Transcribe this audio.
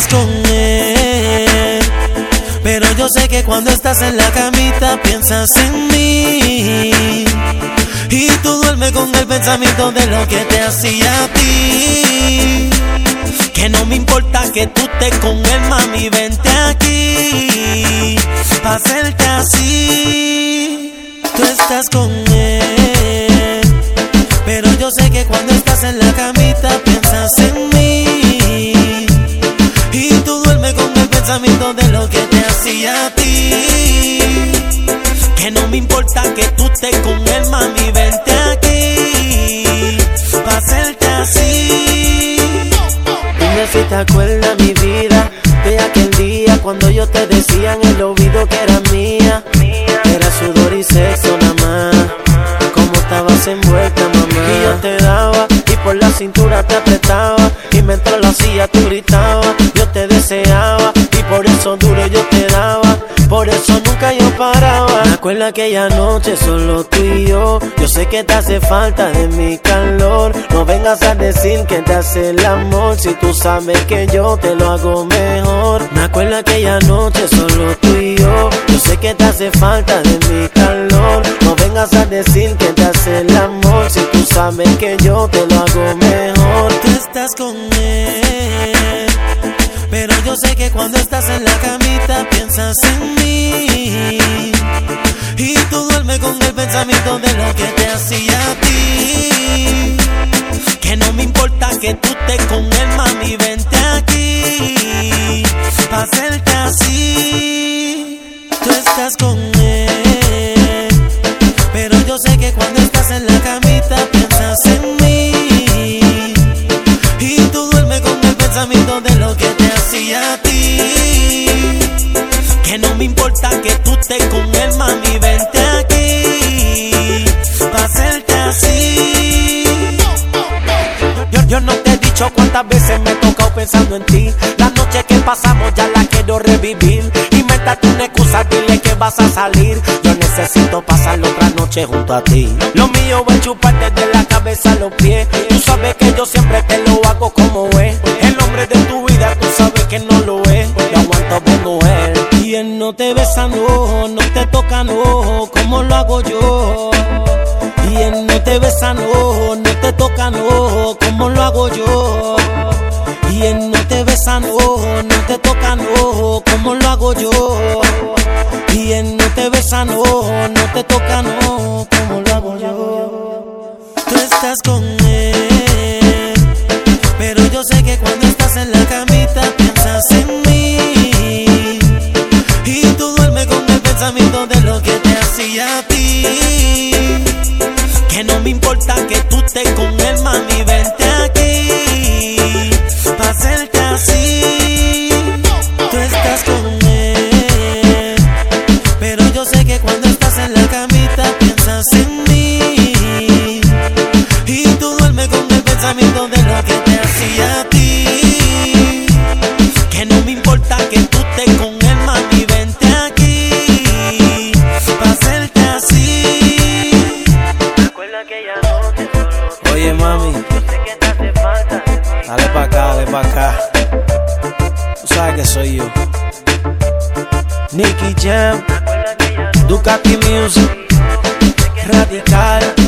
estás con él, pero yo sé que cuando estás en la camita piensas en mí. Y tú duermes con el pensamiento de lo que te hacía a ti. Que no me importa que tú estés con él, mami, vente aquí pa' hacerte así. Tú estás con él, pero yo sé que cuando estás en la camita piensas en mí. Y tú duermes con el pensamiento de lo que te hacía a ti. Que no me importa que tú estés con él, mami, vente aquí pa' hacerte así. Dime si te acuerdas, mi vida, de aquel día cuando yo te decía en el oído que eras mía. Era sudor y sexo nada más, como estabas envuelta, mamá. Y yo te daba y por la cintura te apretaba, y mientras lo hacía tú gritabas. Yo te deseaba y por eso duro yo te daba, por eso nunca yo paraba. Me acuerdo aquella noche solo tú y yo sé que te hace falta de mi calor. No vengas a decir que te hace el amor, si tú sabes que yo te lo hago mejor. Me acuerdo aquella noche solo tú y yo sé que te hace falta de mi calor. No vengas a decir que te hace el amor, si tú sabes que yo te lo hago mejor. Tú estás con él, pero yo sé que cuando estás en la camita piensas en mí. Y tú duermes con el pensamiento de lo que te hacía a ti. Que no me importa que tú estés con él, mami, vente aquí pa' hacerte así. Tú estás con él, pero yo sé que cuando estás en la camita piensas en mí. Y tú duermes con el pensamiento de lo que te hacía a ti. Que no me importa que tú estés con él, mami, vente aquí pa' hacerte así. Yo no te he dicho cuántas veces me he tocado pensando en ti. La noche que pasamos ya la quiero revivir. Invéntate una excusa, dile que vas a salir. Yo necesito pasar otra noche junto a ti. Lo mío es chuparte de la cabeza a los pies. Tú sabes que yo siempre te lo hago como es. El hombre de tu vida tú sabes que no lo es. Yo aguanto de mujer. Y él no te besa, no te toca, no, como lo hago yo. Y él no te besa, no te toca, no, como lo hago yo. Y él no te besa, no te toca, no, como lo hago yo. Y él no te besa, no te toca, no, como lo hago yo. Tú estás con él, pero yo sé que cuando estás en la camita piensas en mí. Y tú duermes con el pensamiento de lo que te hacía a ti. Que no me importa que tú estés con él, mami, vente aquí pa' hacerte así. Tú estás con él, pero yo sé que cuando estás en la camita piensas en mí. Y tú duermes con el pensamiento de lo que te hacía a ti. Que no me importa que tú estés con él, mami, vente aquí pa' hacerte así. Oye mami, dale pa' acá, dale pa' acá. Tú sabes que soy yo, Nicky Jam, Ducati Music, Radical.